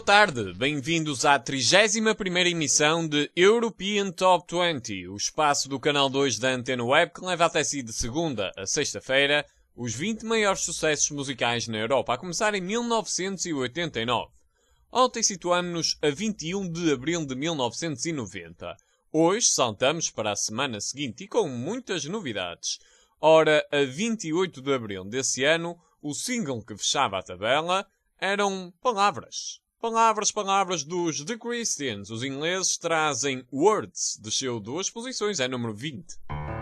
tarde, bem-vindos à 31ª emissão de European Top 20, o espaço do canal 2 da Antena Web que leva até si de segunda a sexta-feira os 20 maiores sucessos musicais na Europa, a começar em 1989. Ontem situamos-nos a 21 de abril de 1990. Hoje saltamos para a semana seguinte e com muitas novidades. Ora, a 28 de abril desse ano, o single que fechava a tabela eram Palavras. Palavras dos The Christians. Os ingleses trazem Words. Desceu 2 posições, é número 20.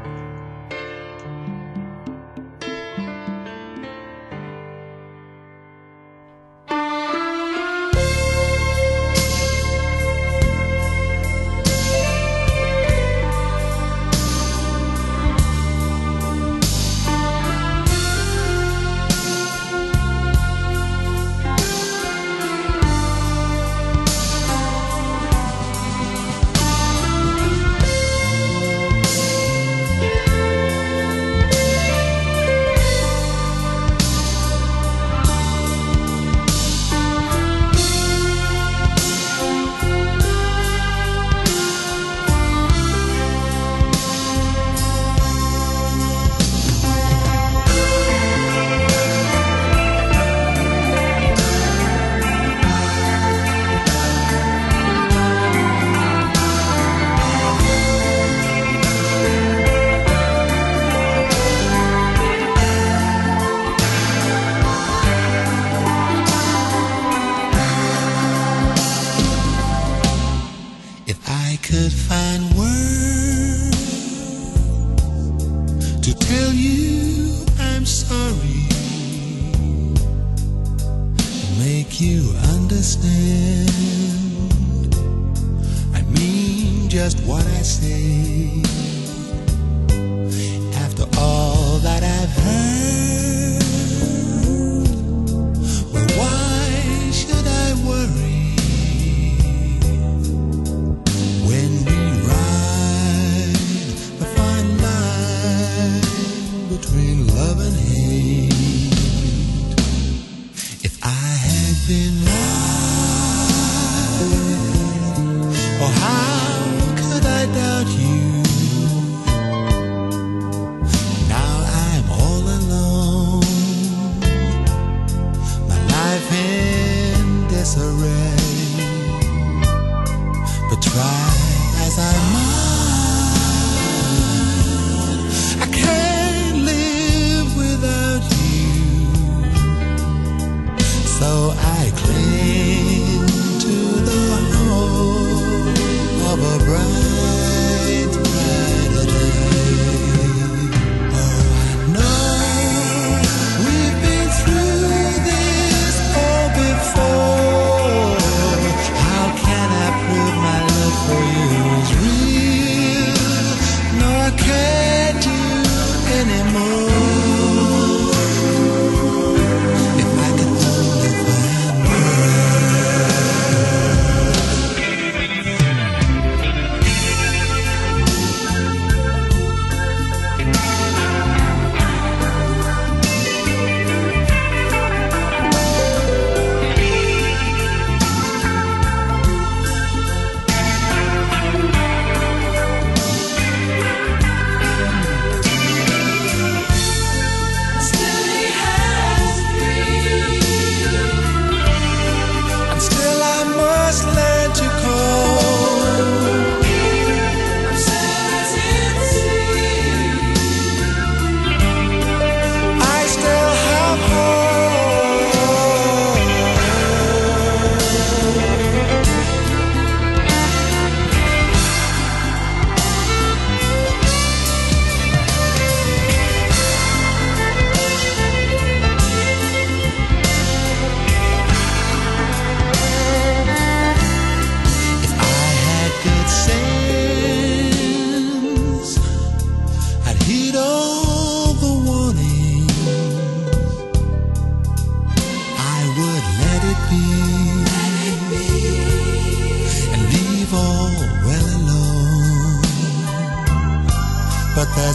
There's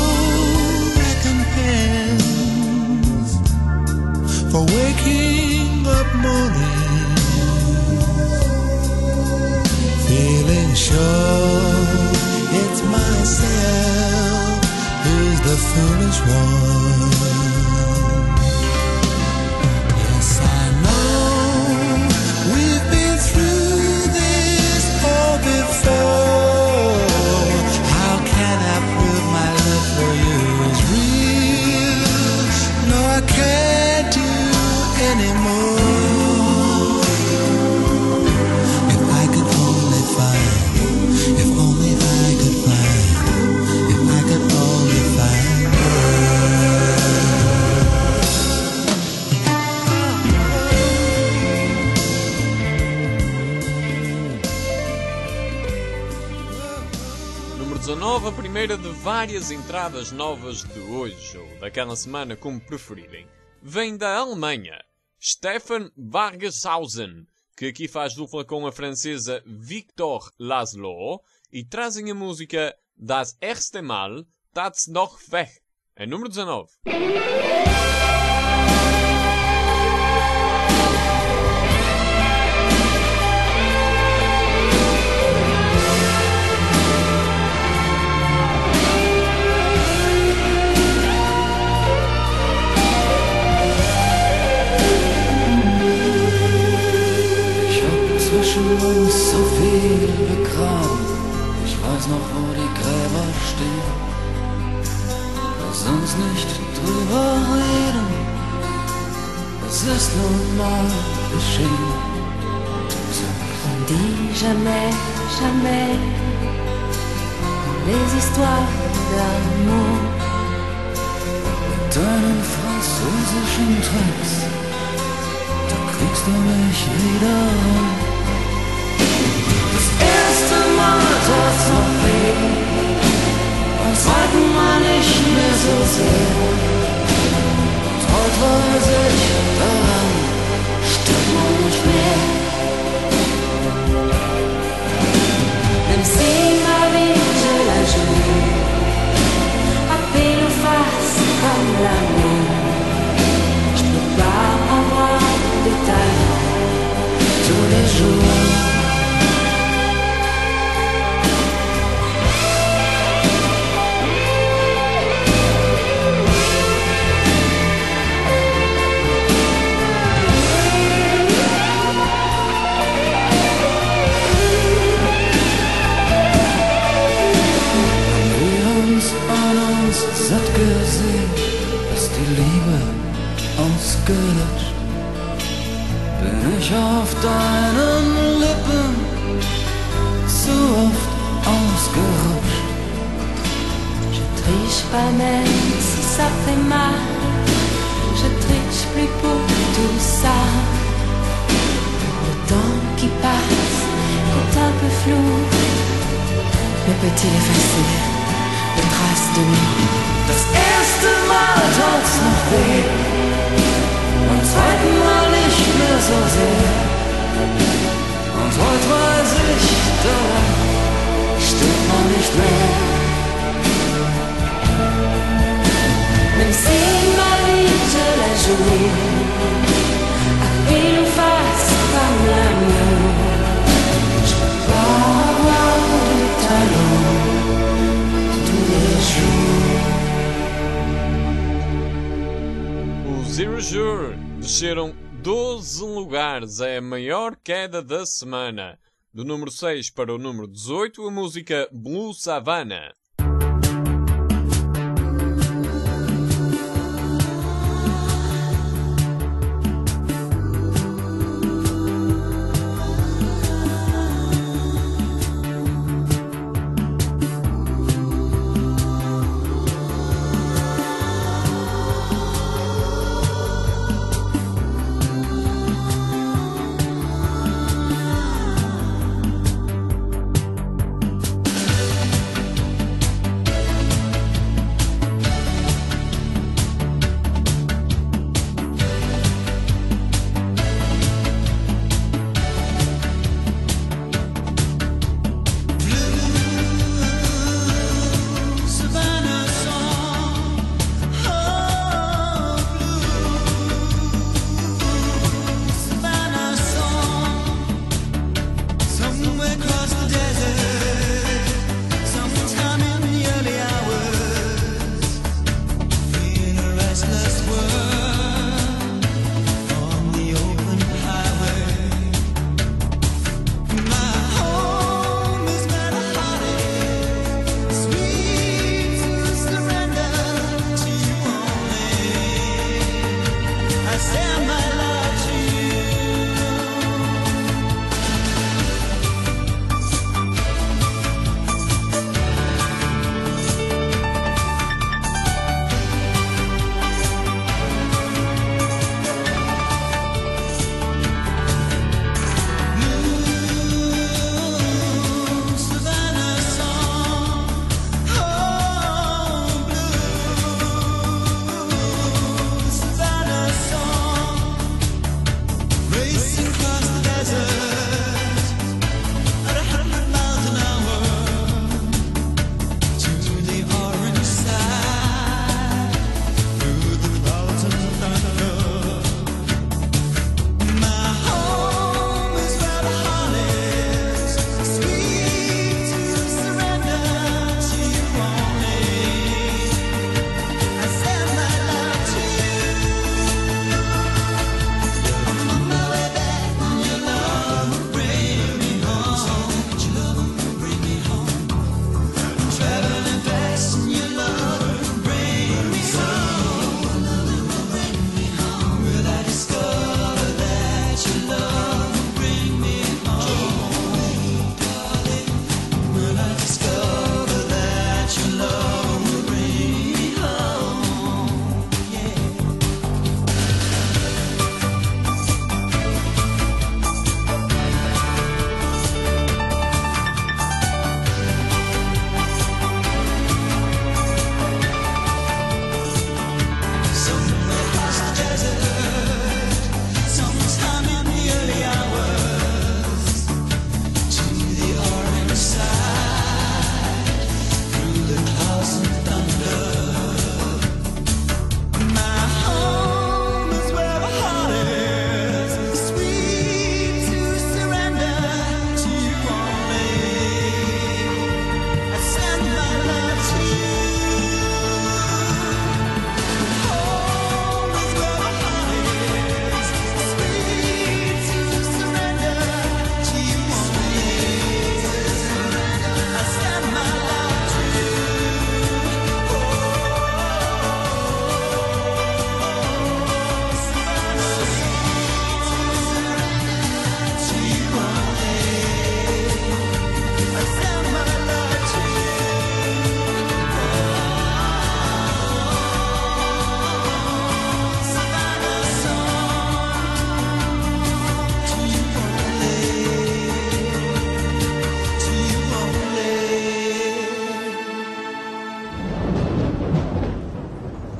no recompense for waking up morning feeling sure it's myself who's the foolish one. Yes, I know we've been through this all before. How can I prove my love for you is real? No, I can't do anymore. If I could only find, if only I could find, if I could only find Número 19, a primeira de várias entradas novas de hoje, ou daquela semana, como preferirem. Vem da Alemanha, Stefan Vargeshausen, que aqui faz dupla com a francesa Victor Laszlo, e trazem a música Das erste Mal tat's noch weg, é número 19. Zwischen uns so viel begraben. Ich weiß noch, wo die Gräber stehen. Lass uns nicht drüber reden. Es ist nun mal geschehen. Du sagst, On dit jamais, jamais les histoires d'amour. mit deinen französischen Tricks, da kriegst du mich wieder rum. Das erste Mal tat's noch weh, beim zweiten Mal nicht mehr so sehr. Und heute weiß ich, daran stirbt man nicht mehr. Même si ma vie je la joue à pile ou face comme l'amour, je peux pas avoir de talent tous les jours. Satt gesehen, dass die Liebe ausgelöscht. Bin ich auf deinen Lippen zu oft ausgerutscht. Je triche pas même si ça fait mal, je triche plus pour tout ça. Le temps qui passe est un peu flou, mais peut-il effacer les traces de nous? Das erste Mal tat's noch weh, beim zweiten Mal nicht mehr so sehr. Und heute weiß ich, daran stirbt man nicht mehr. Même si ma vie je la joue à pile ou face comme l'amour, je peux pas avoir de talent tous les jours. Os Erasure desceram 12 lugares, é a maior queda da semana. Do número 6 para o número 18, a música Blue Savannah.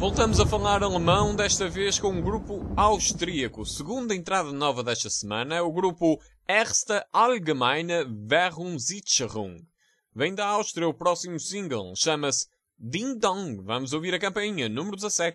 Voltamos a falar alemão, desta vez com um grupo austríaco. Segunda entrada nova desta semana é o grupo Erste Allgemeine Währungssicherung. Vem da Áustria o próximo single, chama-se Ding Dong. Vamos ouvir a campainha, número 17.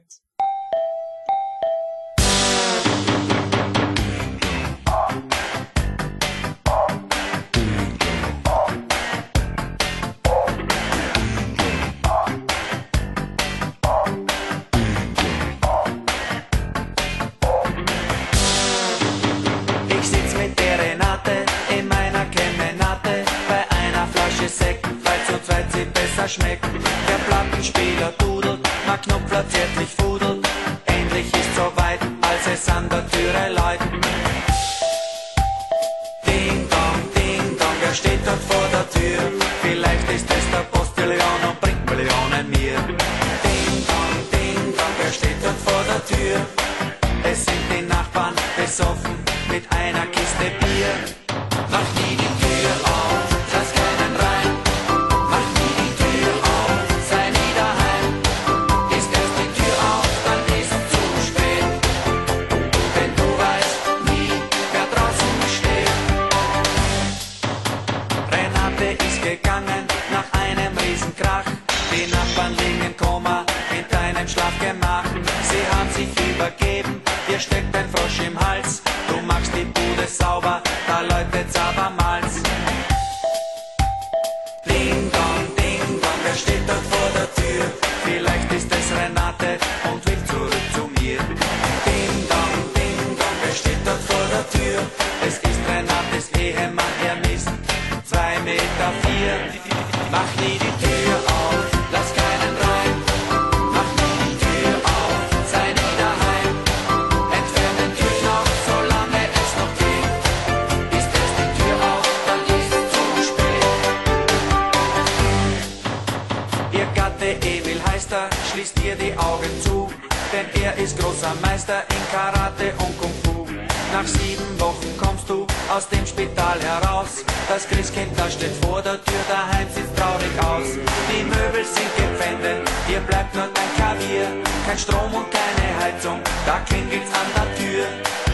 Ich sitz mit der Renate in meiner Kemenate bei einer Flasche Sekt, weil zu zweit sie besser schmeckt. Der Plattenspieler dudelt, mein Knopfler zärtlich fudelt. Endlich ist soweit, als es an der Türe läutet. Ding dong, wer steht dort vor der Tür? Vielleicht ist es der Postillion und bringt Millionen mir. Ding dong, wer steht dort vor der Tür? Es sind die Nachbarn besoffen mit einer Kiste Bier. Mach nie die Tür auf, lass keinen rein. Mach nie die Tür auf, sei nie daheim. Ist erst die Tür auf, dann ist es zu spät. Denn du weißt nie, wer draußen steht. Renate ist gegangen nach einem Riesenkrach. Die Nachbarn liegen im Koma in deinem Schlafgemach. Sie haben sich übergeben, dir steckt ein Frosch im Hals. Du machst die Bude sauber, da läutet's abermals. Ding dong, wer steht dort vor der Tür? Vielleicht ist es Renate und will zurück zu mir. Ding dong, wer steht dort vor der Tür? Es ist Renates Ehemann, er misst 2,4 Meter. Mach nie die Tür auf, lass keinen rein. Mach nie die Tür auf, sei nie daheim. Entfern den Türknopf, solange es noch geht. Ist erst die Tür auf, dann ist es zu spät. Ihr Gatte Emil heißt er, schließt ihr die Augen zu, denn er ist großer Meister in Karate und Kung Fu. Nach 7 Wochen kommst du aus dem Spital heraus. Das Christkind, das steht vor der Tür, daheim sieht traurig aus. Die Möbel sind gepfändet, dir bleibt nur dein Klavier. Kein Strom und keine Heizung, da klingelt's an der Tür.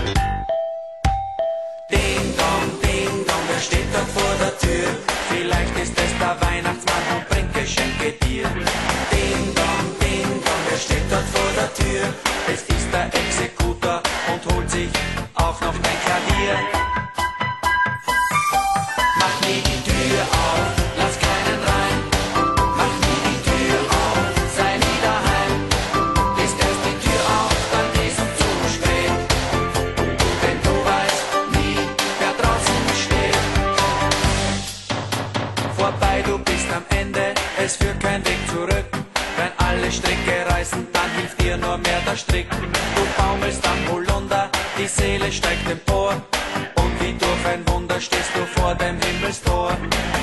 Ding dong, wer steht dort vor der Tür? Vielleicht ist es der Weihnachtsmann und bringt Geschenke dir. Ding dong, wer steht dort vor der Tür? Es ist der Exekutor und holt sich auch noch dein Klavier. Mach nie die Tür auf, lass keinen rein. Mach nie die Tür auf, sei nie daheim. Ist erst die Tür auf, dann ist es zu spät. Denn du weißt nie, wer draußen steht. Vorbei, du bist am Ende, es führt kein Weg zurück. Wenn alle Stricke reißen, dann hilft dir nur mehr der Strick. Du baumelst am Holunder, die Seele steigt empor. Und wie durch ein Wunder stehst du vor dem Himmelstor.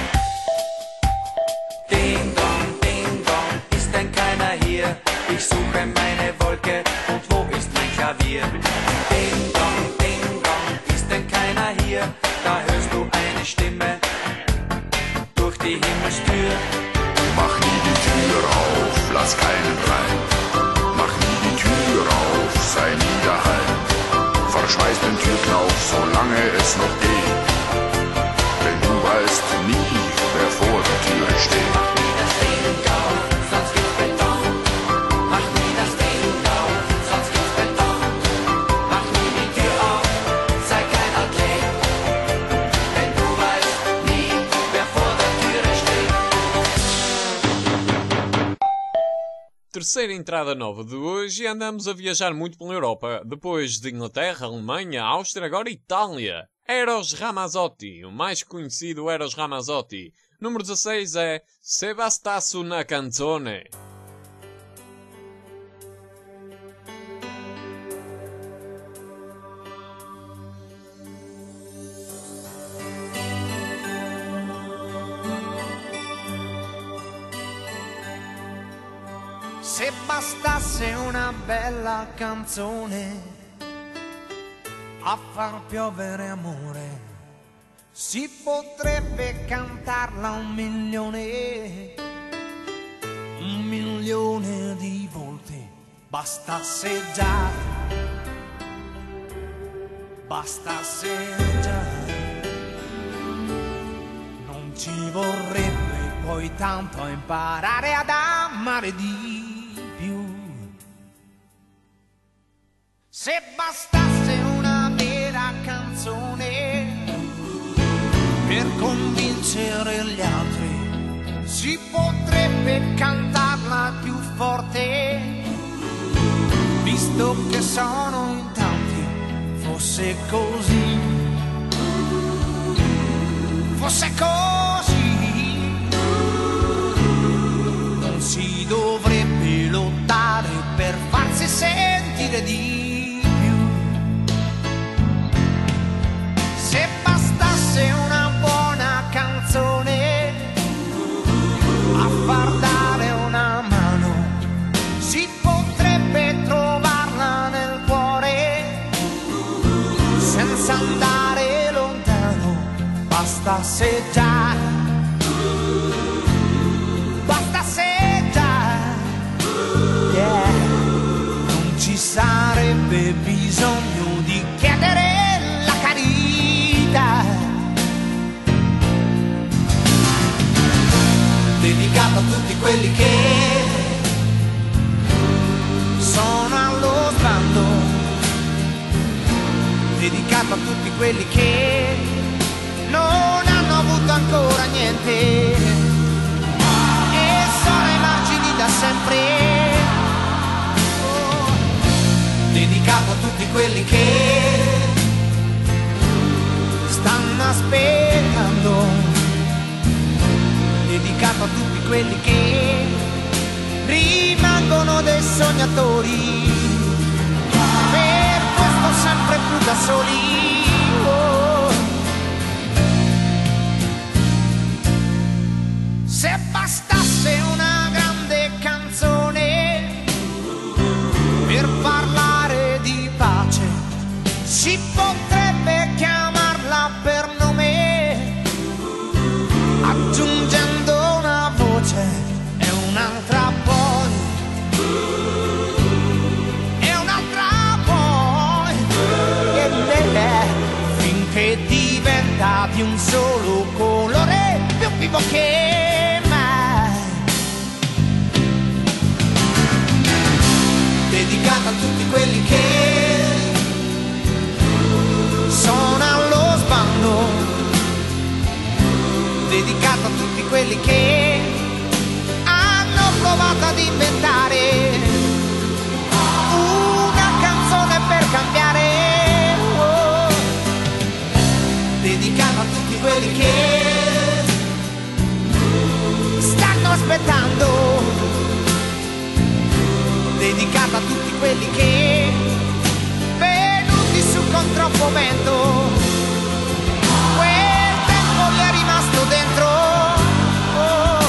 Ding dong, ist denn keiner hier? Ich suche meine Wolke und wo ist mein Klavier? Ding dong, ist denn keiner hier? Da hörst du eine Stimme durch die Himmelstür. Mach nie die Tür auf, lass keinen rein. Mach nie die Tür auf, sei nie daheim. Verschmeiß den Türknauf, solange es noch geht. Denn du weißt nie, wer vor der Türe steht. Mach nie das Ding auf, sonst gibt's Beton. Mach nie das Ding auf, sonst gibt's Beton. Mach nie die Tür auf, sei kein Athlet. Denn du weißt nie, wer vor der Türe steht. Terceira entrada nova de hoje e andamos a viajar muito pela Europa. Depois de Inglaterra, Alemanha, Áustria, agora Itália. Eros Ramazzotti, o mais conhecido Eros Ramazzotti. Número 16 é Se bastasse una canzone. Se bastasse una bella canzone a far piovere amore, si potrebbe cantarla 1 milione di volte. Bastasseggiare, non ci vorrebbe poi tanto a imparare ad amare di più. Se bastasse una vera canzone per convincere gli altri, si potrebbe cantarla più forte, visto che sono in tanti. Fosse così, fosse così, non si dovrebbe lottare per farsi sentire di più. Se bastasse una buona canzone a far dare una mano, si potrebbe trovarla nel cuore senza andare lontano. Bastasse già, yeah. Non ci sarebbe bisogno di chiedere la carità, dedicato a tutti quelli che sono allo sbando, dedicato a tutti quelli che non hanno avuto ancora niente e sono ai margini da sempre. Oh, dedicato a tutti quelli che stanno aspettando, dedicato a tutti quelli che rimangono dei sognatori, per questo sempre più da soli. Oh. Se bastasse una grande canzone per parlare di pace, si potrebbe chiamarla per nome, aggiungendo una voce e un'altra poi, e un'altra poi, finché diventa di un solo colore, più vivo che mai. Dedicata a tutti quelli che sono allo sbando, dedicata a tutti quelli che hanno provato ad inventare una canzone per cambiare. Oh. Dedicata a tutti quelli che stanno aspettando, dedicata a tutti quelli che venuti su con troppo vento, quel tempo gli è rimasto dentro. Oh.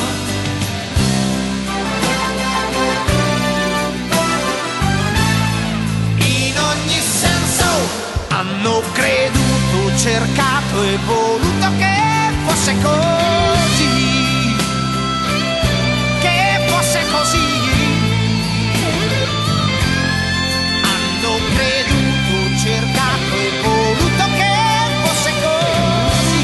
In ogni senso hanno creduto, cercato e voluto che fosse così, che fosse così. Hanno creduto, cercato e voluto che fosse così.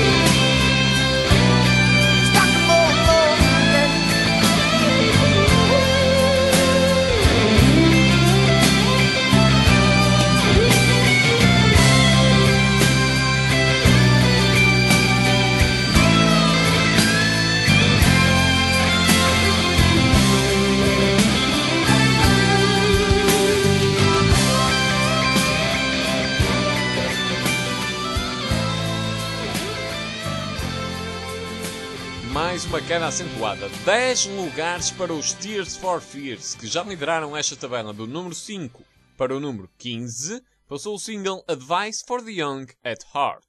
Mais uma queda acentuada. 10 lugares para os Tears for Fears, que já lideraram esta tabela do número 5 para o número 15, passou o single Advice for the Young at Heart.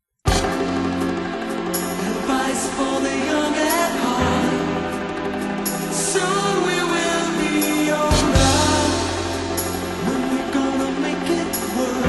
Advice for the young at heart. Soon we will be alright. When we're gonna make it work.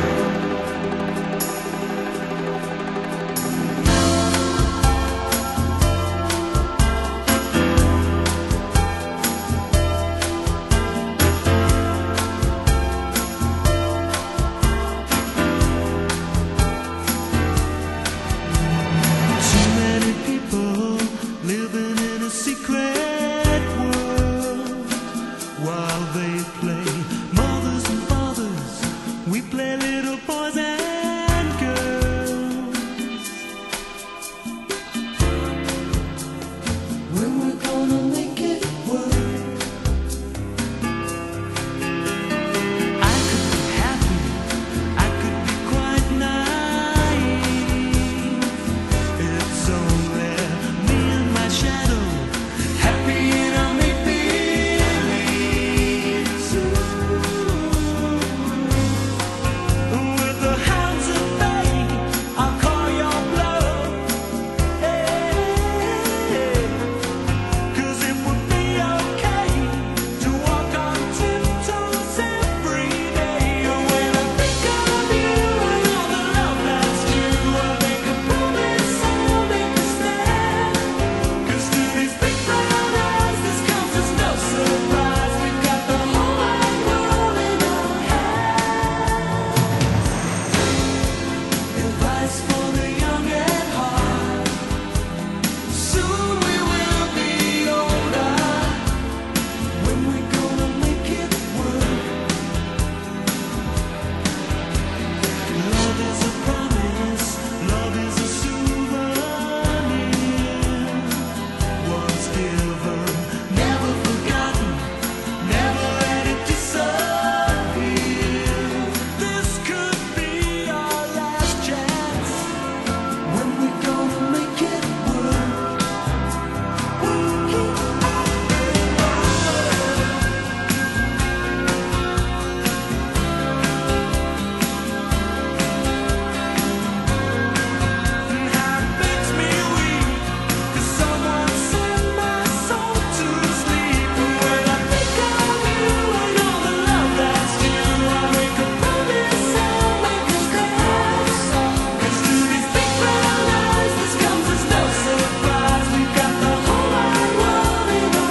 red world while they play mothers and fathers. We play little boys and girls. When we're gonna make it work. I could be happy, I could be quite naive. It's only me and my shadow, happy in a make-believe zoo. With the hounds at bay, I'll call your bluff. Hey, 'cause it would be okay to walk on tiptoes every day. When I think of you and all the love that's due, I make a promise I'll make a stand. 'Cause to these big brown eyes, this comes as no surprise. We've got the whole wide world in our hands. Advice for the young at heart. Soon we will be older. When we're gonna make it work. Love is a promise, love is a souvenir. Once given, never forgotten, never let it disappear. This could be our last chance. When we're gonna make it work. Work it And how it makes me weak, 'cause someone sent my soul to sleep. When I think of you and all the love that's due, I make a promise I'll make a stand. 'Cause to these big brown eyes, this comes as no surprise. We've got the whole wide world in our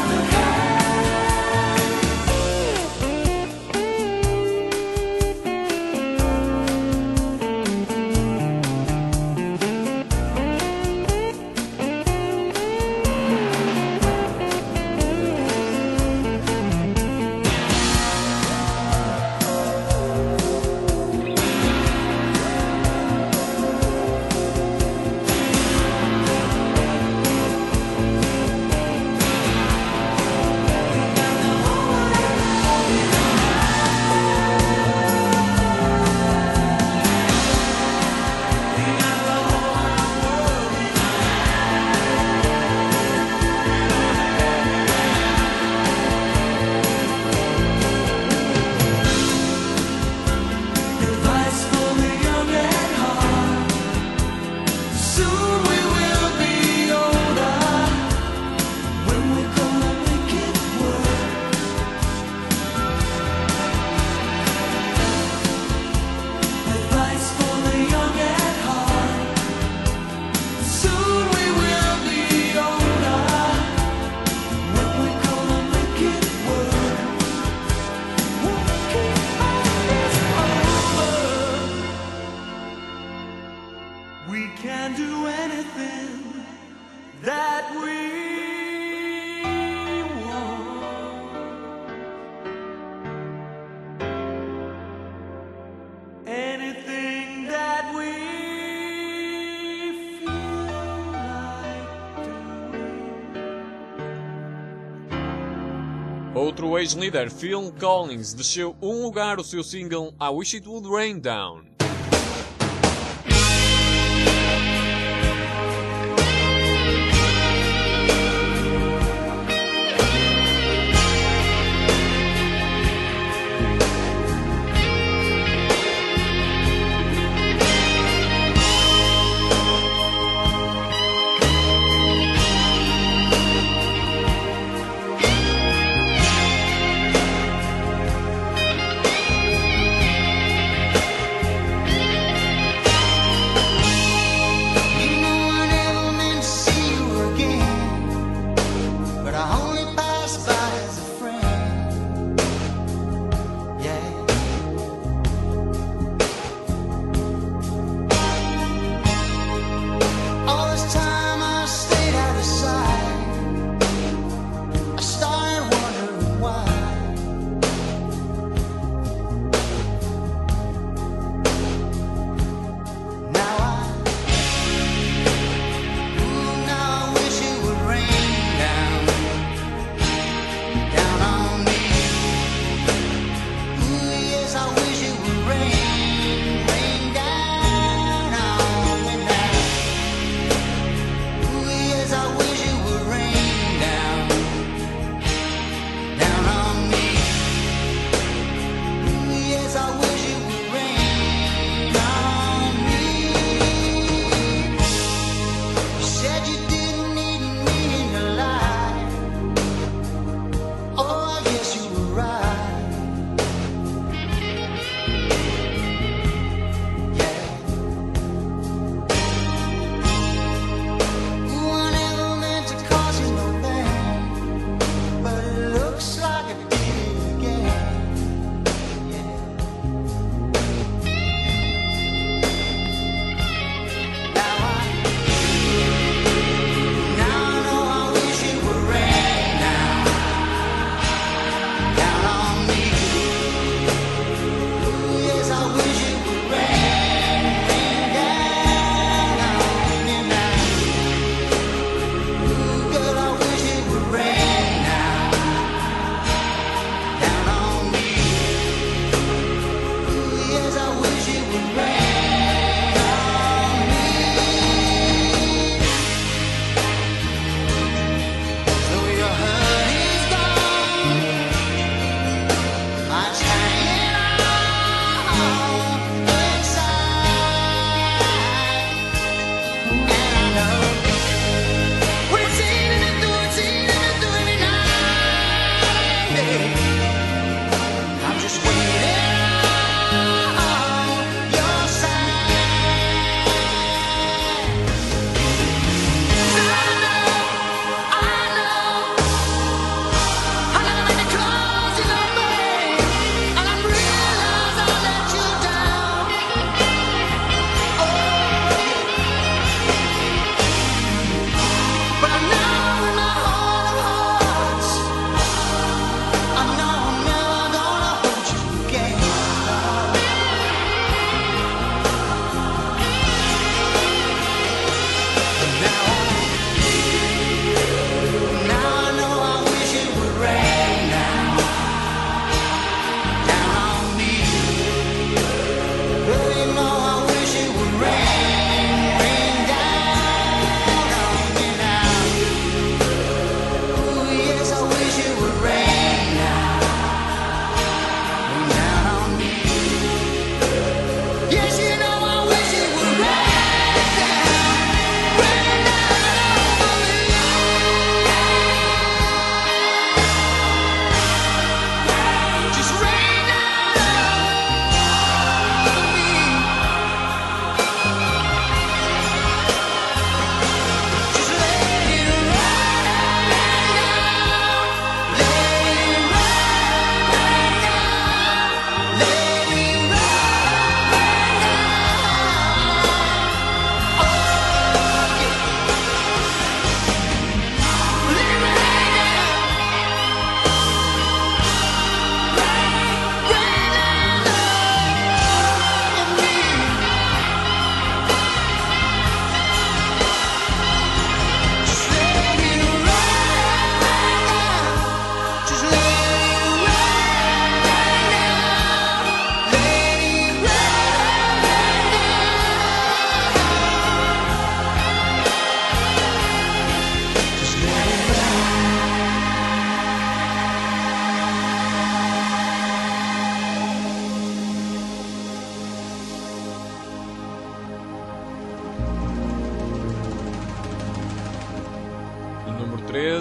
Advice for the young at heart. Soon we will be older. When we're gonna make it work. Advice for the young at heart. Soon we will be older. When we're gonna make it work. Work it over. We can do anything that we want. Anything that we feel like doing. Outro ex-líder, Phil Collins, desceu um lugar o seu single I Wish It Would Rain Down.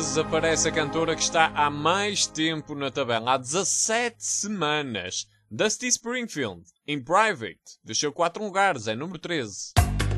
13 aparece a cantora que está há mais tempo na tabela, há 17 semanas. Dusty Springfield, In Private, desceu 4 lugares, é número 13.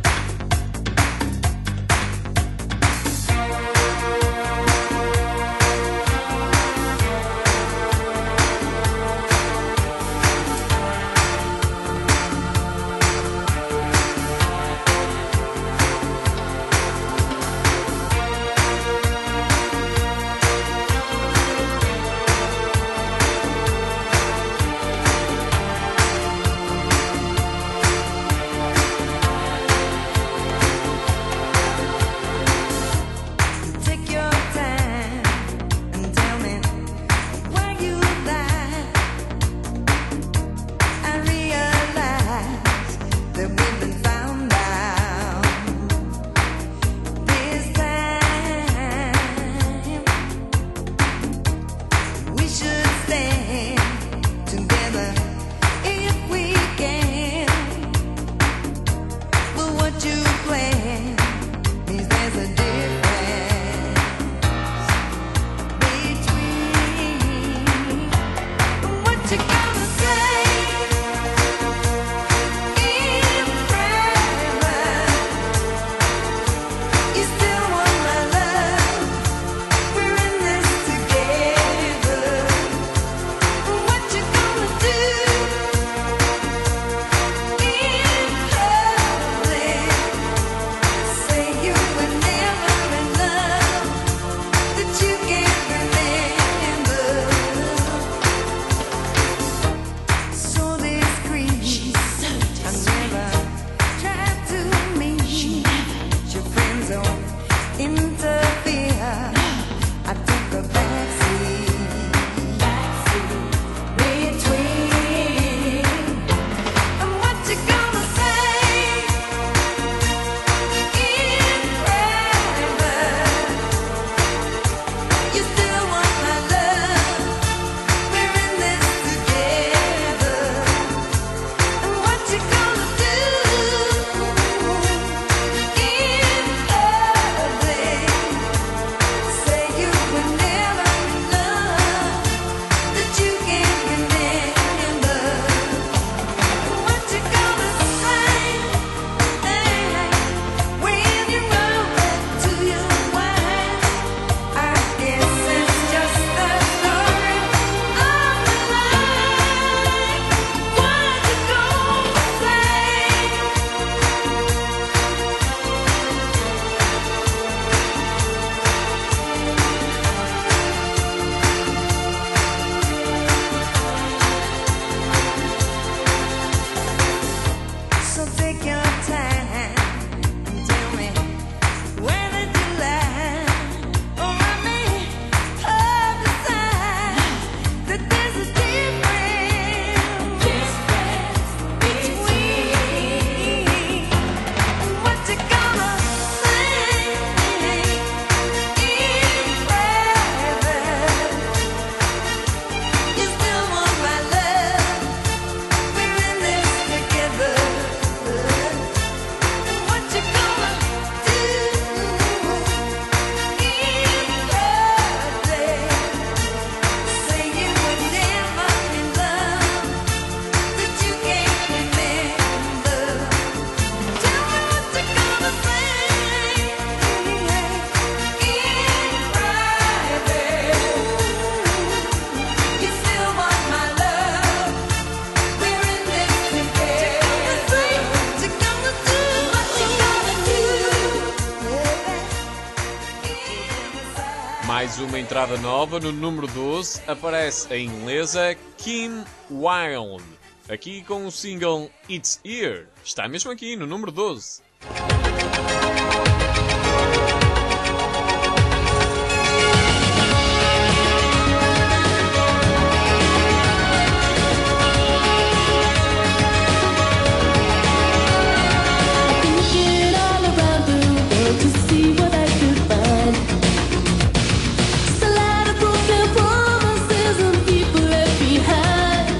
Mais uma entrada nova, no número 12 aparece a inglesa Kim Wilde, aqui com o single It's Here, está mesmo aqui no número 12.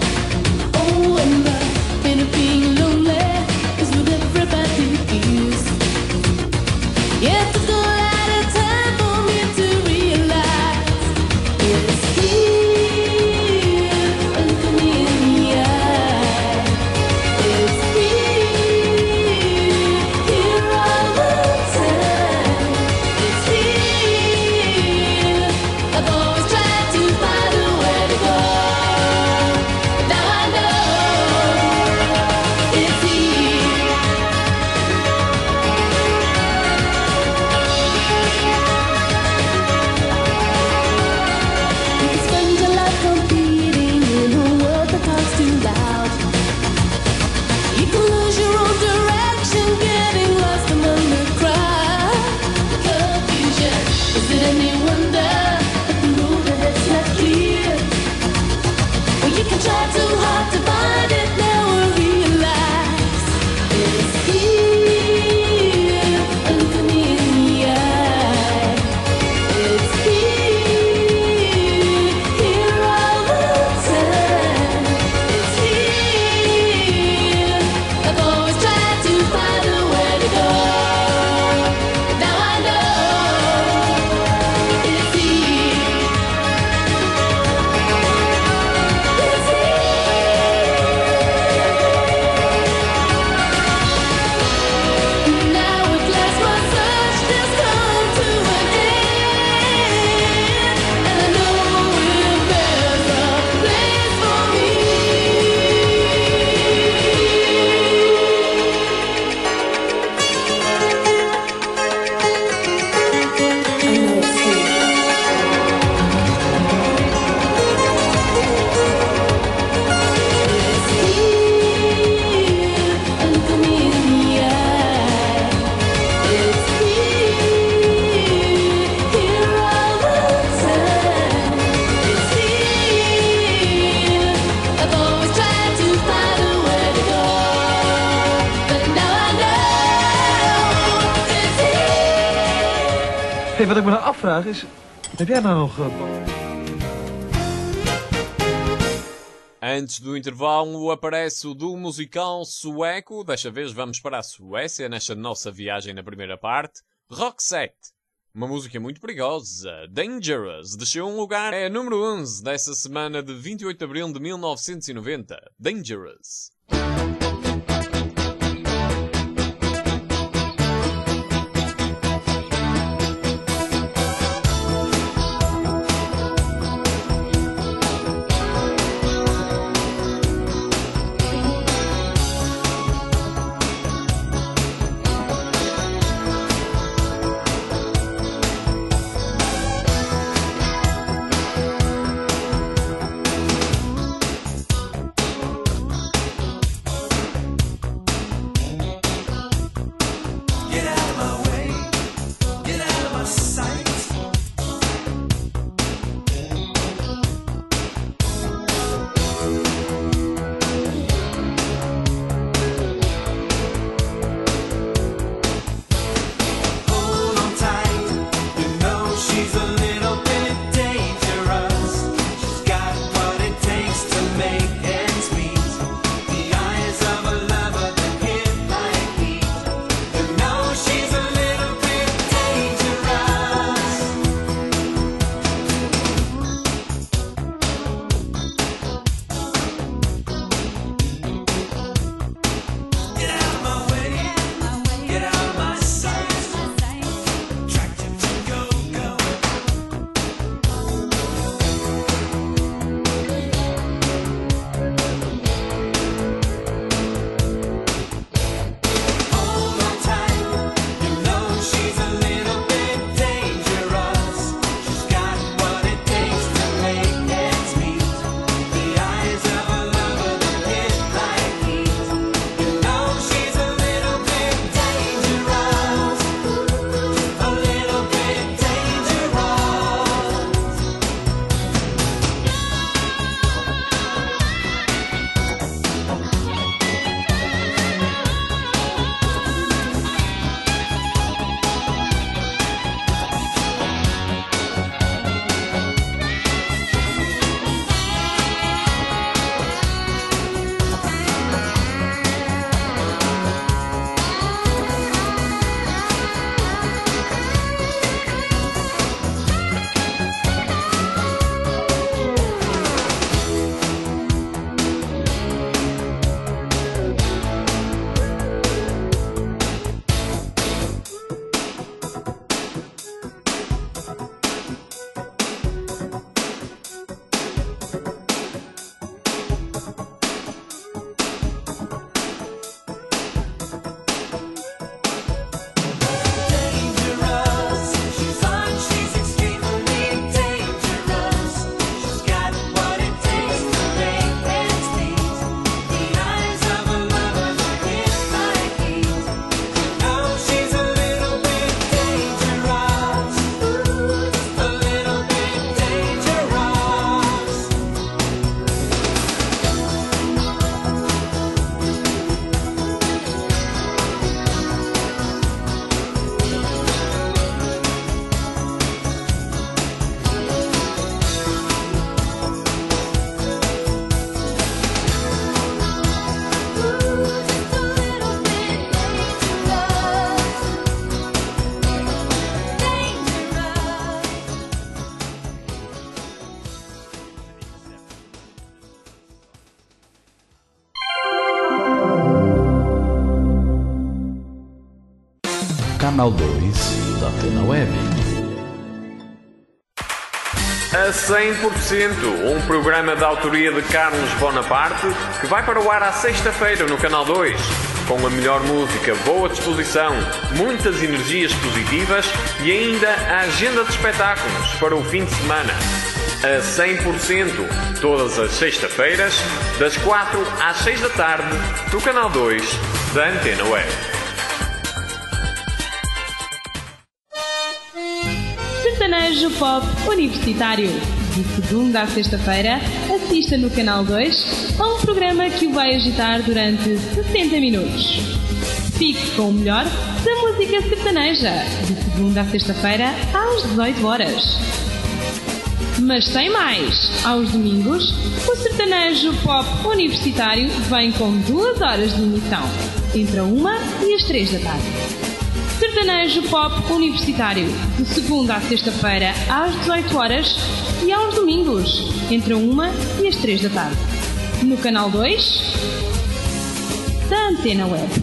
Everybody is Hey, wat ik me nou afvraag is, heb jij nou nog... Antes do intervalo aparece o duo musical sueco. Desta vez vamos para a Suécia nesta nossa viagem na primeira parte. Roxette. Uma música muito perigosa. Dangerous. Desceu um lugar. É a número 11 dessa semana de 28 de abril de 1990. Dangerous. Canal 2 da Antena Web. A 100%, um programa de autoria de Carlos Bonaparte, que vai para o ar à sexta-feira no Canal 2, com a melhor música, boa disposição, muitas energias positivas e ainda a agenda de espetáculos para o fim de semana. A 100%, todas as sextas-feiras, das 4 às 6 da tarde, no Canal 2 da Antena Web. Sertanejo Pop Universitário. De segunda à sexta-feira, assista no Canal 2 a um programa que o vai agitar durante 60 minutos. Fique com o melhor da música sertaneja, de segunda a sexta-feira, às 18 horas. Mas tem mais! Aos domingos, o sertanejo pop universitário vem com 2 horas de emissão, entre a 1 e as 3 da tarde. Sertanejo pop universitário, de segunda a sexta-feira, às 18 horas e aos domingos, entre a 1 e as 3 da tarde. No canal 2 da Antena Web.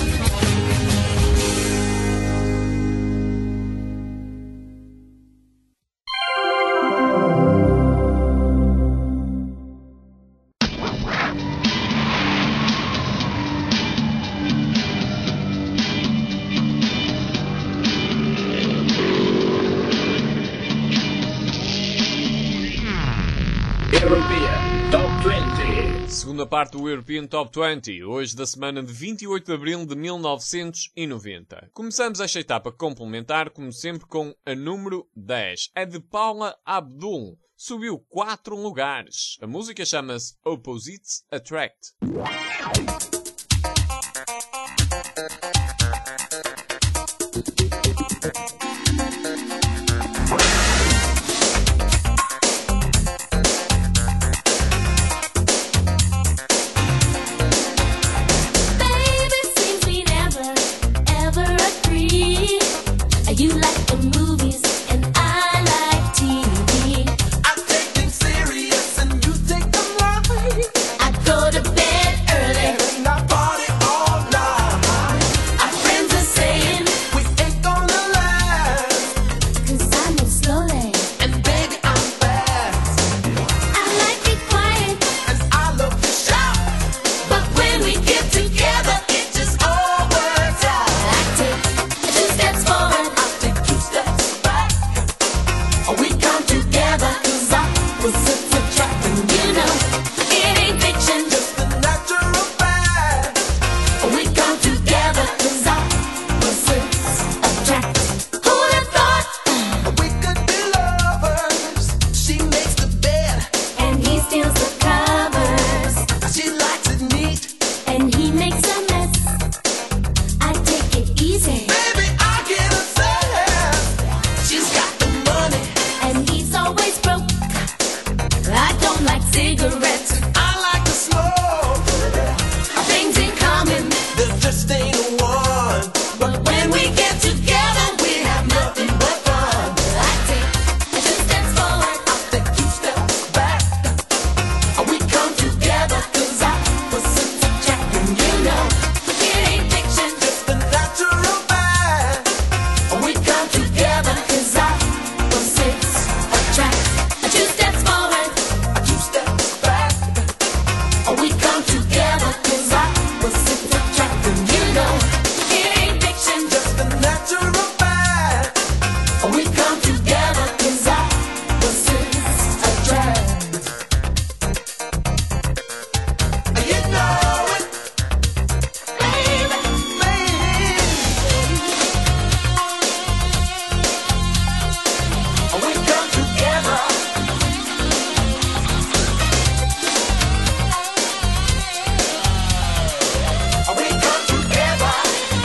Segunda parte do European Top 20, hoje da semana de 28 de abril de 1990. Começamos esta etapa complementar, como sempre, com a número 10. É de Paula Abdul. Subiu 4 lugares. A música chama-se Opposites Attract. You like the movies and I like TV. I take things serious and you take them light. I go to bed early and I party all night. Our friends are saying we ain't gonna last, 'cause I move slowly and baby I'm fast. I like it quiet and I love to shout, but when we get together it just all works out. I take 2 steps forward, we come together 'cause opposites attract, and you know it ain't fiction, just a natural fact. We come together 'cause opposites attract. Who'd have thought we could be lovers? She makes the bed and he steals the covers. She likes it neat and he makes a mess. I take it easy, baby, I get obsessed. She's got the money and he's always broke. I don't like cigarettes, I like to smoke. Things in common, there just ain't one. But when we get together, we have nothing but fun. I take 2 steps forward, I'll take 2 steps back. We come together 'cause opposites attract, and you know it ain't fiction, just a natural fact. We come together 'cause opposites attract. 2 steps forward, 2 steps back. We come together 'cause opposites attract, and you know it ain't fiction, just a natural fact. We come together 'cause opposites attract. You know it, baby, baby. We come together. We come together.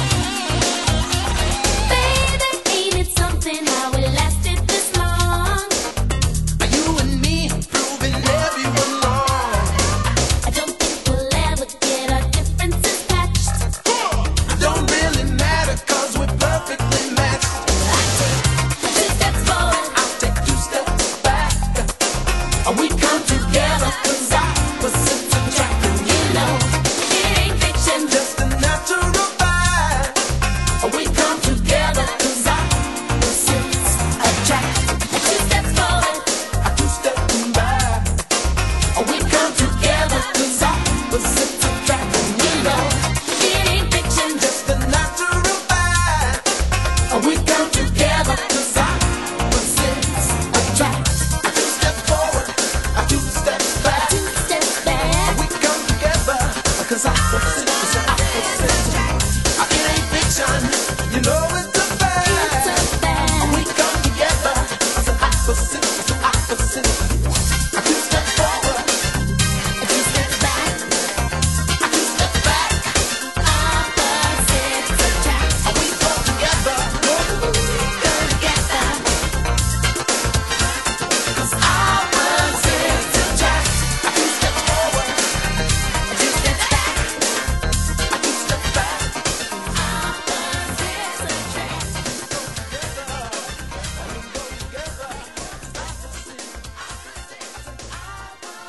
Baby, ain't it something how we lasted this long? You and me proving everyone wrong. I don't think we'll ever get our differences patched. Don't really matter 'cause we're perfectly matched. I take 2 steps forward, I'll take 2 steps back. We come together 'cause opposites attract, and you know it ain't fiction, just a natural fact. We come together 'cause opposites attract. 2 steps forward, 2 steps back. We come together 'cause opposites attract, and you know it ain't fiction, just a natural fact. We come together 'cause opposites attract. 2 steps forward, 2 steps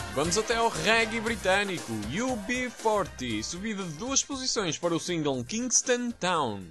Vamos até ao reggae britânico. UB40, subida de 2 posições para o single Kingston Town.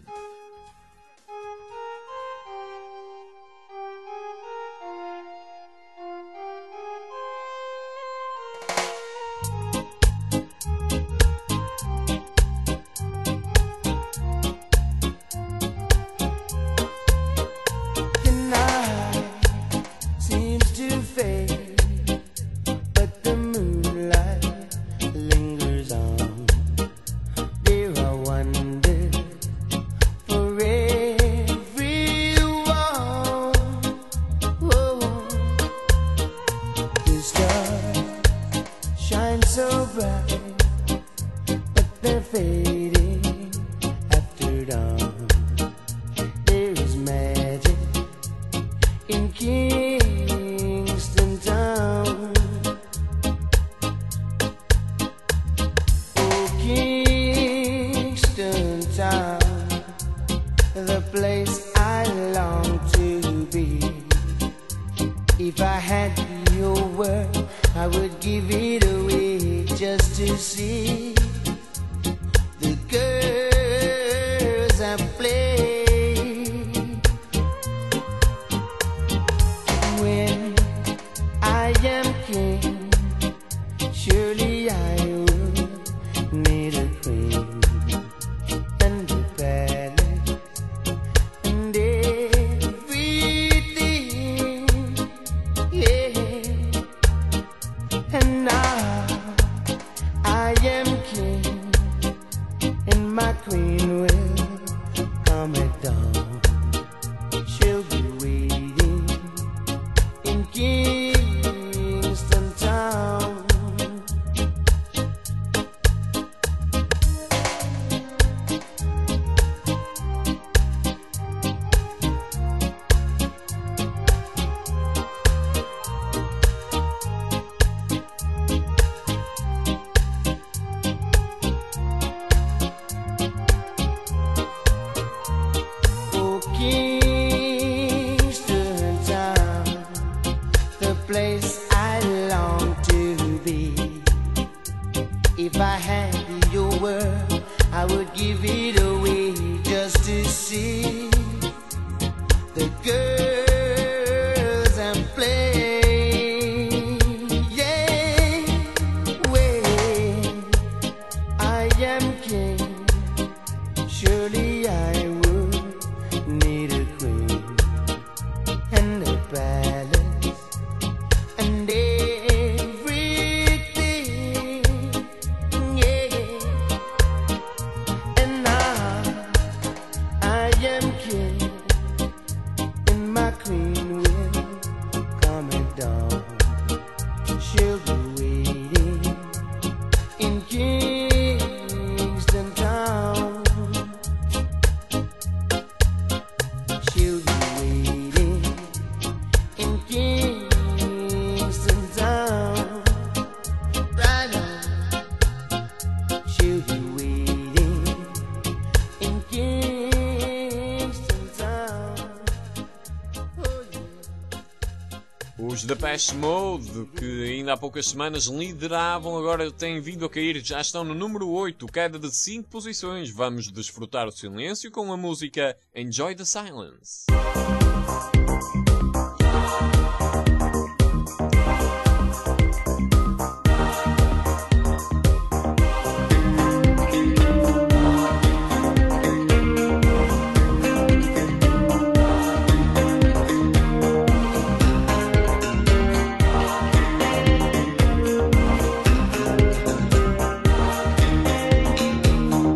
Os Depeche Mode, que ainda há poucas semanas lideravam, agora têm vindo a cair, já estão no número 8, queda de 5 posições. Vamos desfrutar o silêncio com a música Enjoy the Silence.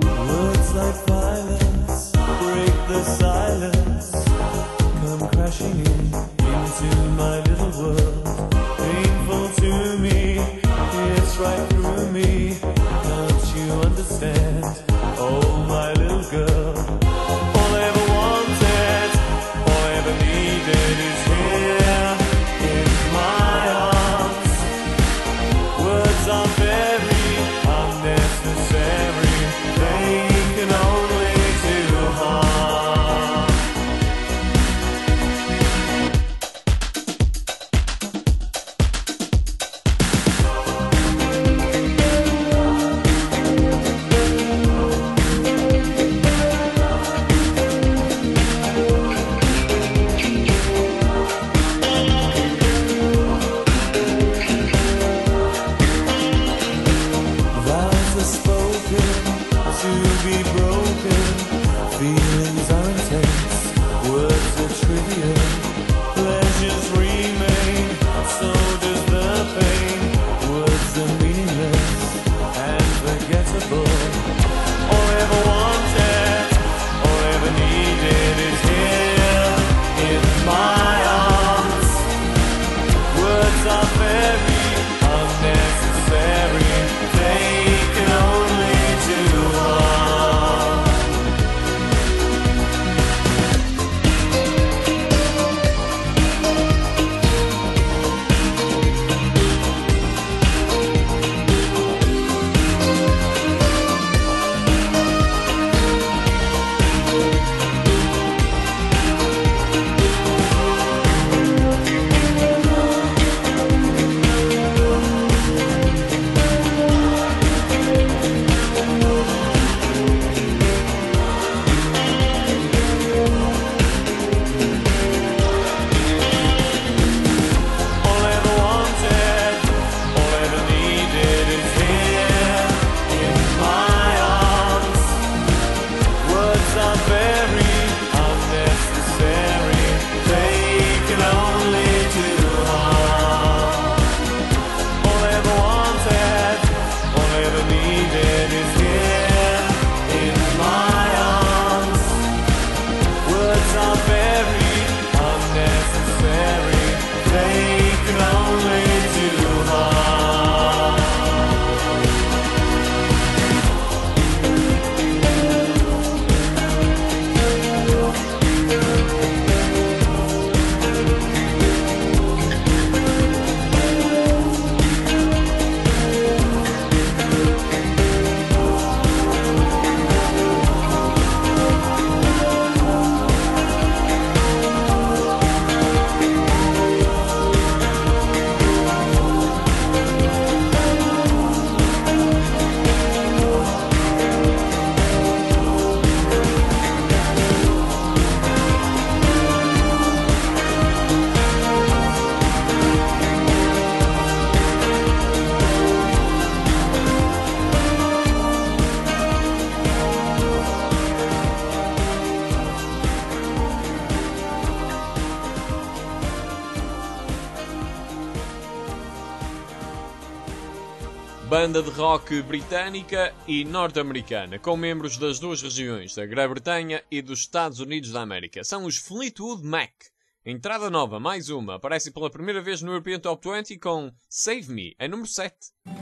Crashing banda de rock britânica e norte-americana, com membros das duas regiões, da Grã-Bretanha e dos Estados Unidos da América. São os Fleetwood Mac. Entrada nova, mais uma, aparece pela primeira vez no European Top 20 com Save Me, em número 7.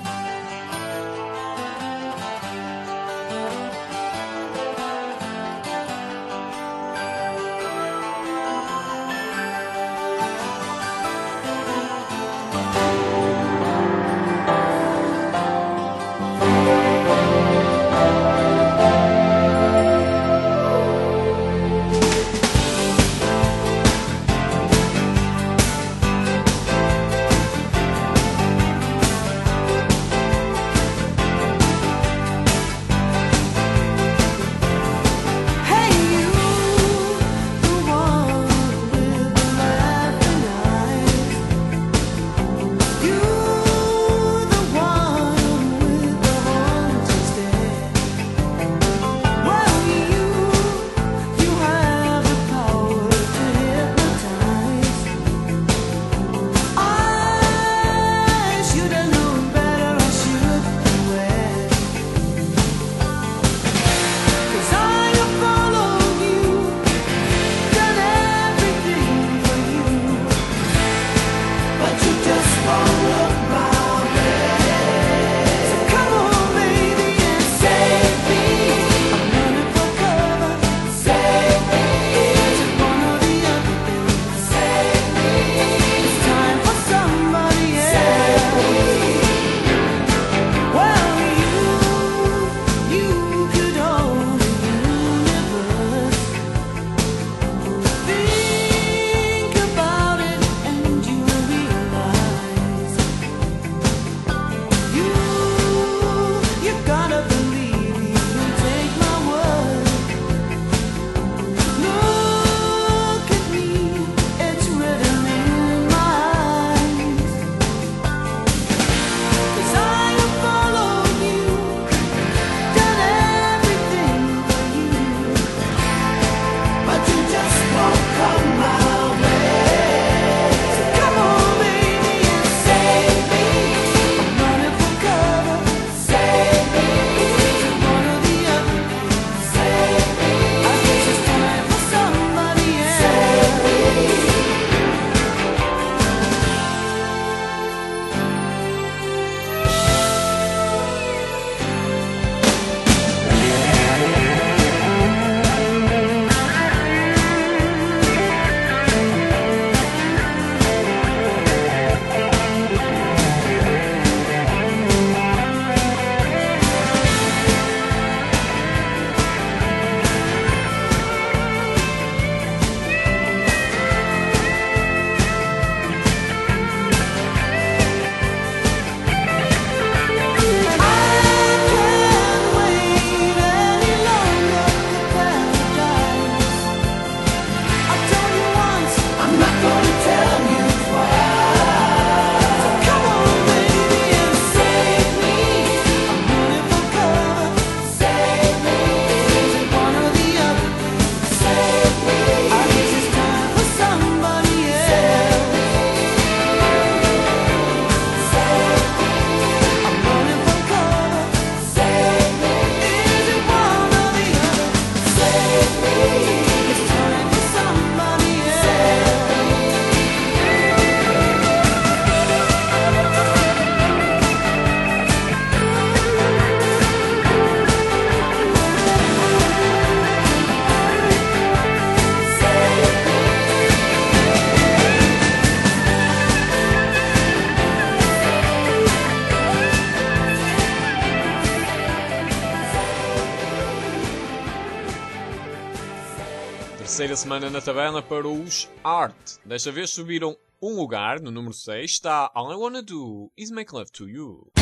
Terceira semana na tabela para os Art. Desta vez subiram um lugar, no número 6 está All I Wanna Do Is Make Love To You.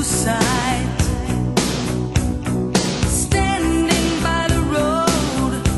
Standing by the road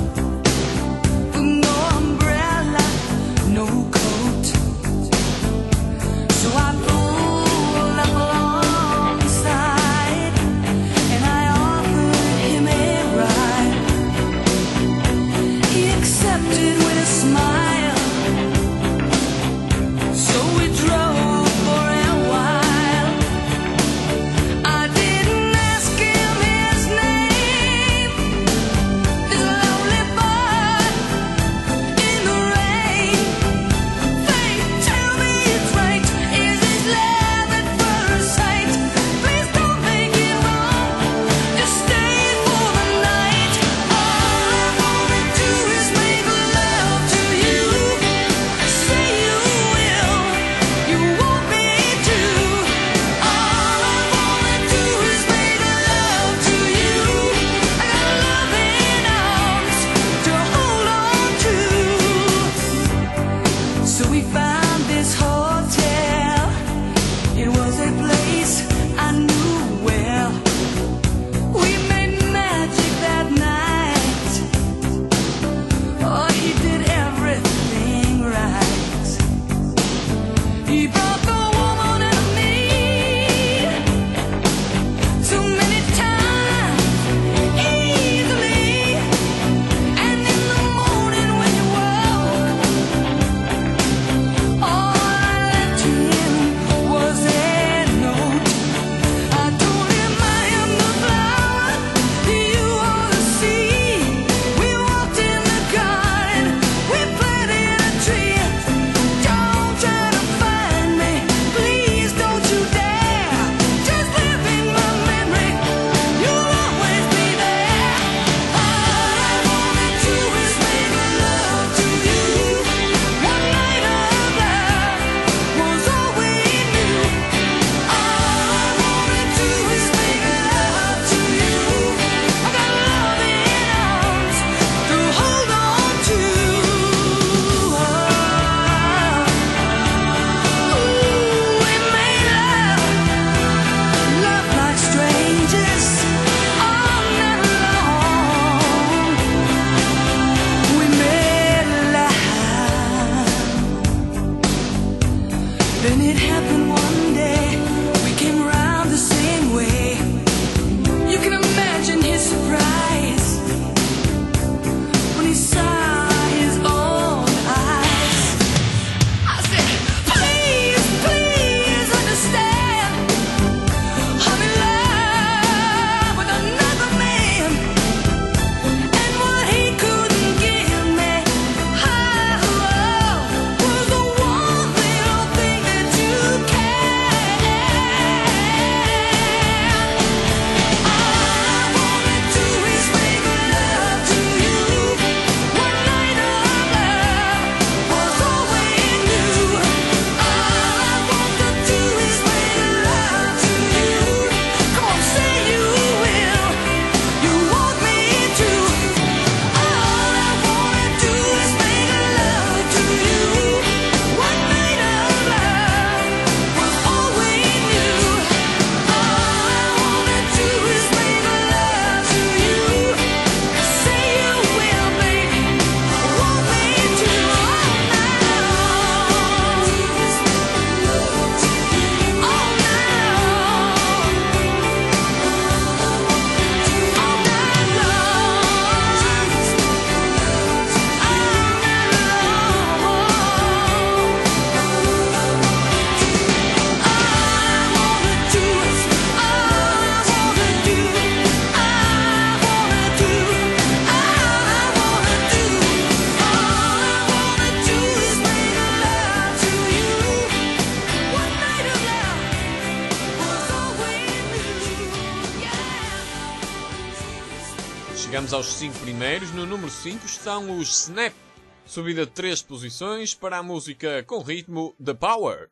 Chegamos aos 5 primeiros. No número 5 estão os Snap, subida de 3 posições para a música com ritmo The Power.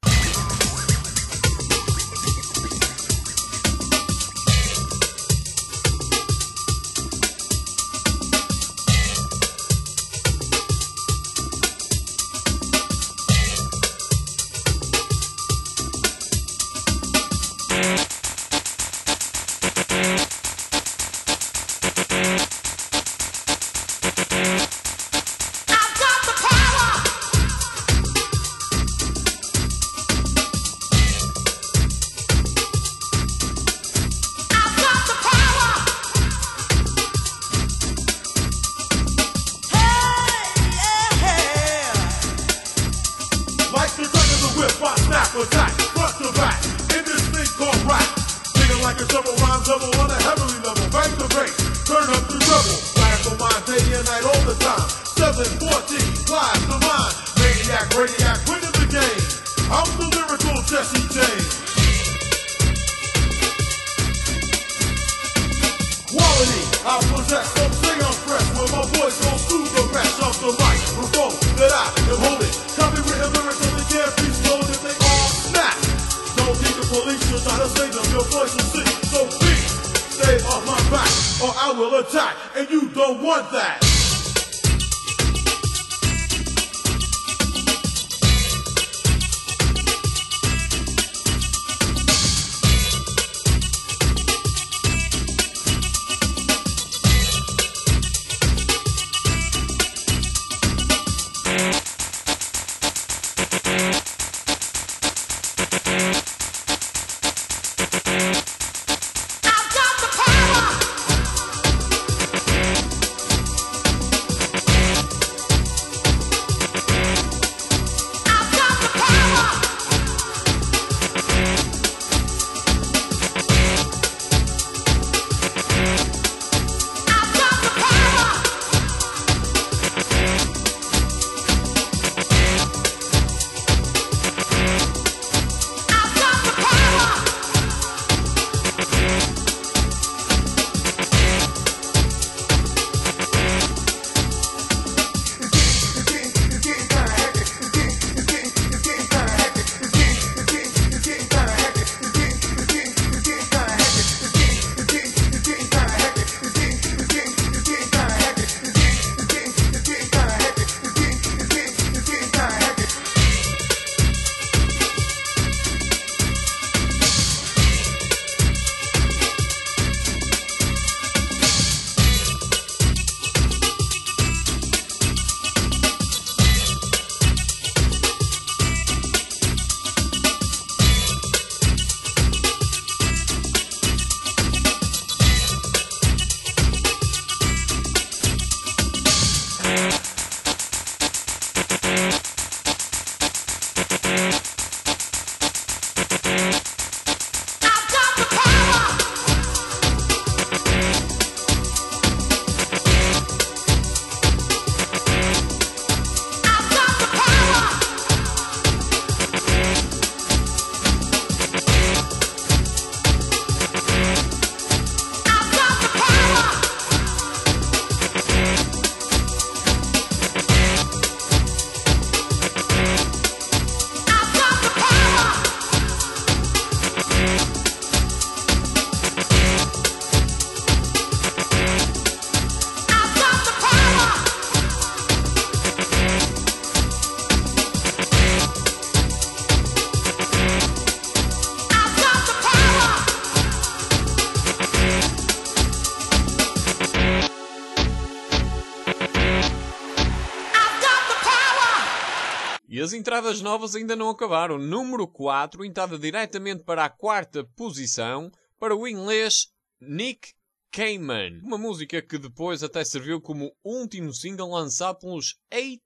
E as entradas novas ainda não acabaram. Número 4, entrada diretamente para a 4ª posição, para o inglês Nick Cayman. Uma música que depois até serviu como último single lançado pelos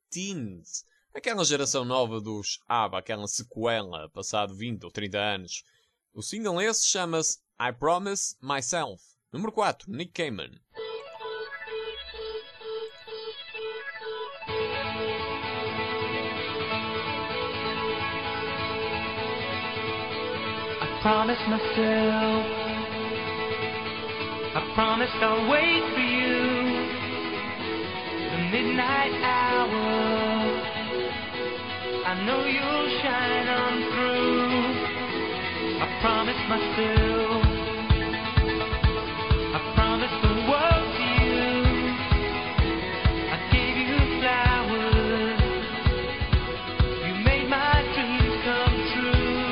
18s. Aquela geração nova dos ABBA, aquela sequela, passado 20 ou 30 anos. O single esse chama-se I Promise Myself. Número 4, Nick Cayman. Promise myself, I promised I'll wait for you. midnight hour. I know you'll shine on through. I promise myself, I promise the world to you. I gave you flowers, you made my dreams come true.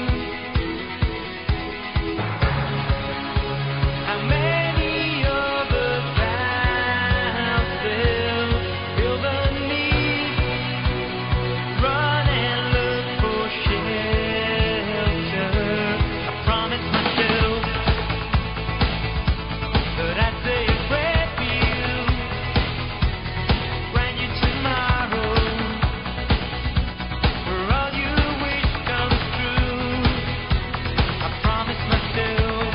How many other towns still feel the need, run and look for shelter? I promise myself that I'd say a prayer for you, when you tomorrow, where all you wish comes true. I promise myself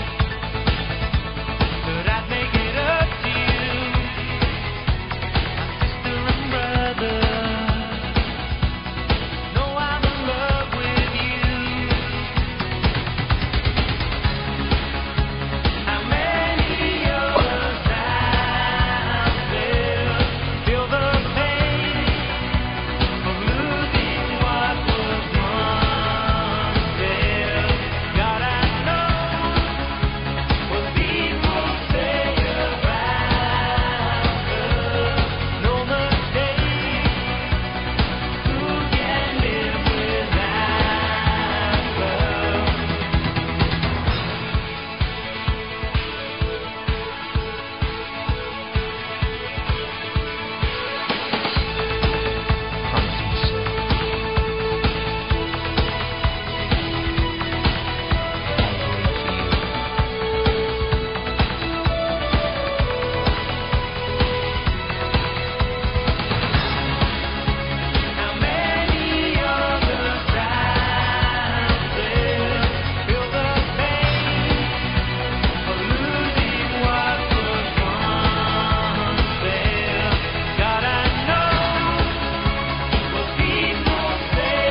that I'd make it up to you, my sister and brother. Know I'm in love with you. How many others out there feel the pain of losing what was once there? God, I know what people say about love. No mistake, who can live without love? How many others out there feel the pain of losing what was once there? God, I know what people say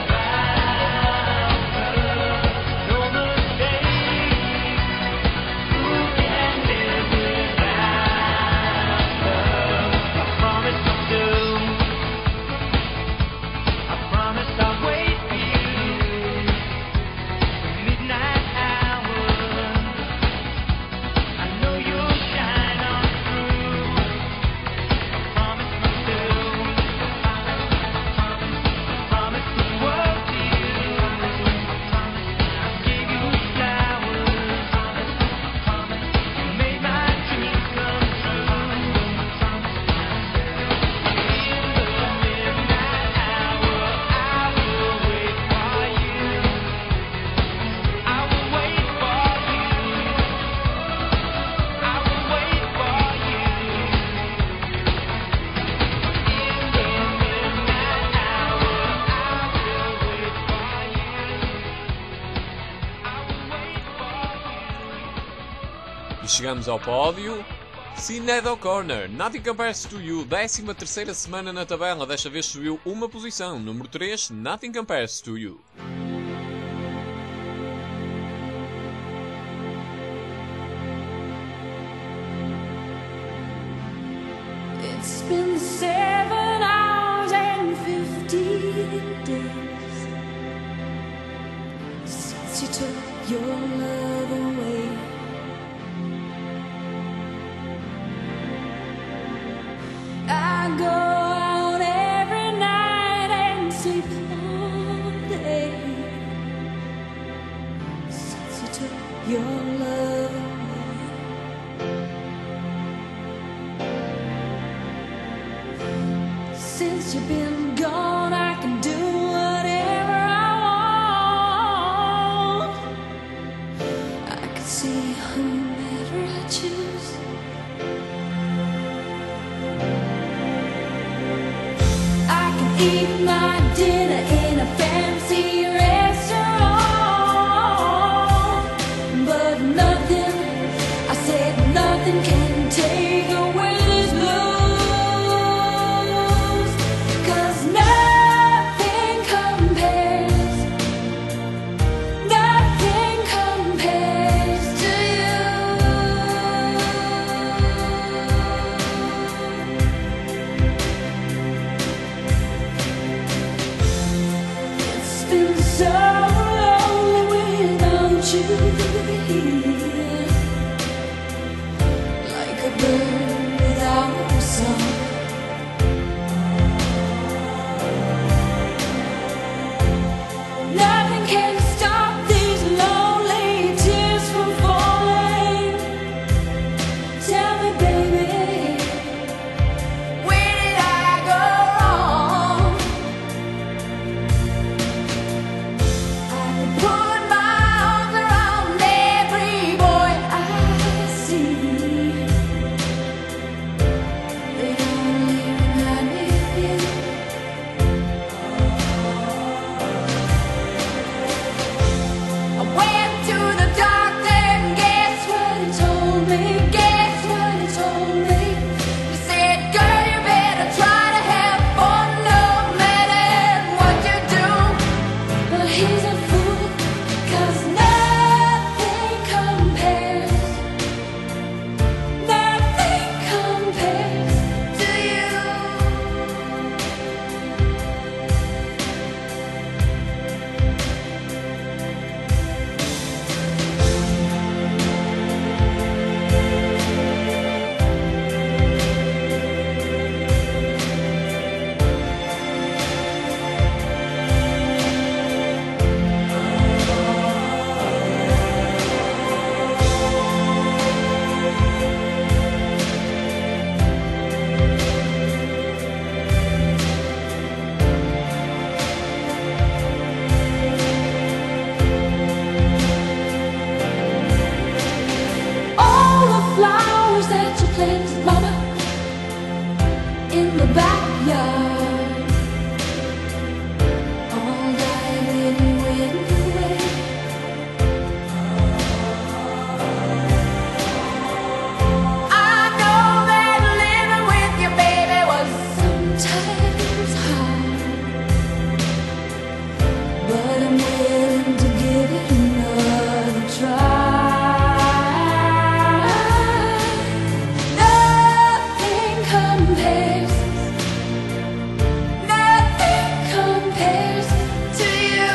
about love. No mistake, who can live without love? I promise I'll do. I promise I'll wait for you, the midnight hour. I know you'll shine on through. I promise myself, I promise the world to you. I gave you flowers, you made my dreams come true. In the midnight hour, I will wait for you. I will wait for you. I will wait for you. In the midnight hour, I will wait for you. I will wait for you. E chegamos ao pódio. Sinéad O'Connor, Nothing Compares to You, 13ª semana na tabela, desta vez subiu uma posição. Número 3, Nothing Compares to You. It's been 7 hours and 15 days since you took your love away. I go out every night and sleep all day since you took your love away. Since you've been gone, I can do whatever I want. I can see whomever I choose. I can eat my dinner in a fancy restaurant, but nothing, I said nothing can take away this blues. 'Cause nothing compares to you. like a bird without a song. Nothing can stop these lonely tears from falling. Tell me, baby, where did I go wrong? I put my arms around every boy I see. They only remind me of you. I went to the doctor and guess what he told me? Guess what he told me? He said, girl, you better try to have fun no matter what you do. But he's a fool, 'cause nothing compares to you. All the flowers that you planted, mama, in the backyard, all died when you went away. I know that living with your baby was sometimes hard, but I'm willing to give it another try. Nothing compares to you.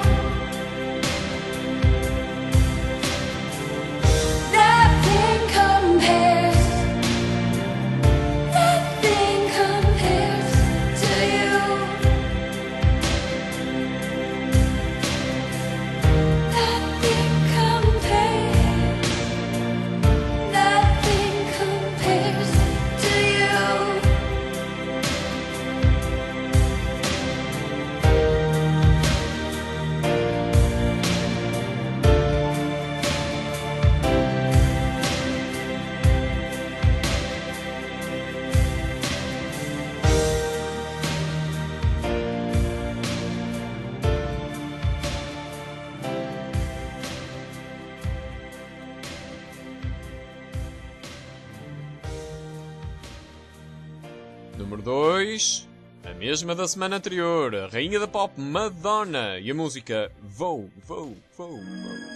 Nothing compares to you. Nothing compares to you. Número 2, a mesma da semana anterior, a rainha da pop Madonna e a música Vou, Vou, Vou, Vou.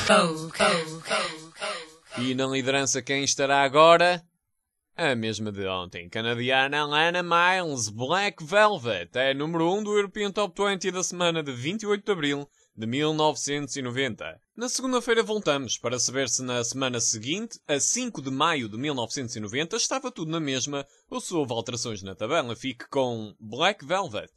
E na liderança quem estará agora? A mesma de ontem. Canadiana Lana Miles, Black Velvet, é número 1 do European Top 20 da semana de 28 de abril de 1990. Na segunda-feira voltamos para saber se na semana seguinte, a 5 de maio de 1990, estava tudo na mesma ou se houve alterações na tabela. Fique com Black Velvet.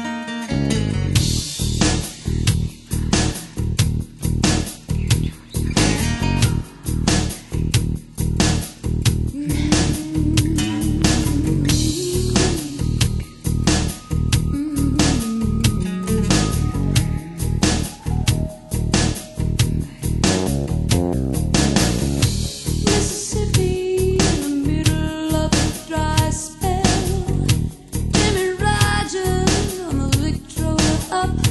Mississippi, in the middle of a dry spell. Jimmy Rogers on the Victrola up.